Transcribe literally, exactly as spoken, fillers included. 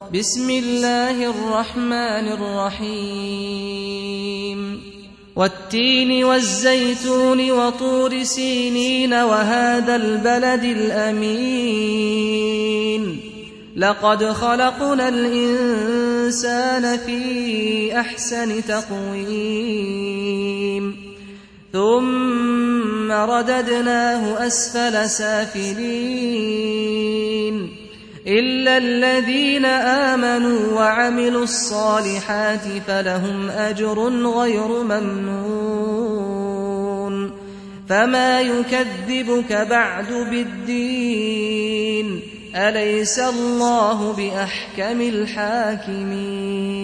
بسم الله الرحمن الرحيم والتين والزيتون وطور سينين وهذا البلد الأمين لقد خلقنا الإنسان في أحسن تقويم ثم رددناه أسفل سافلين إلا الذين آمنوا وعملوا الصالحات فلهم أجر غير ممنون فما يكذبك بعد بالدين أليس الله بأحكم الحاكمين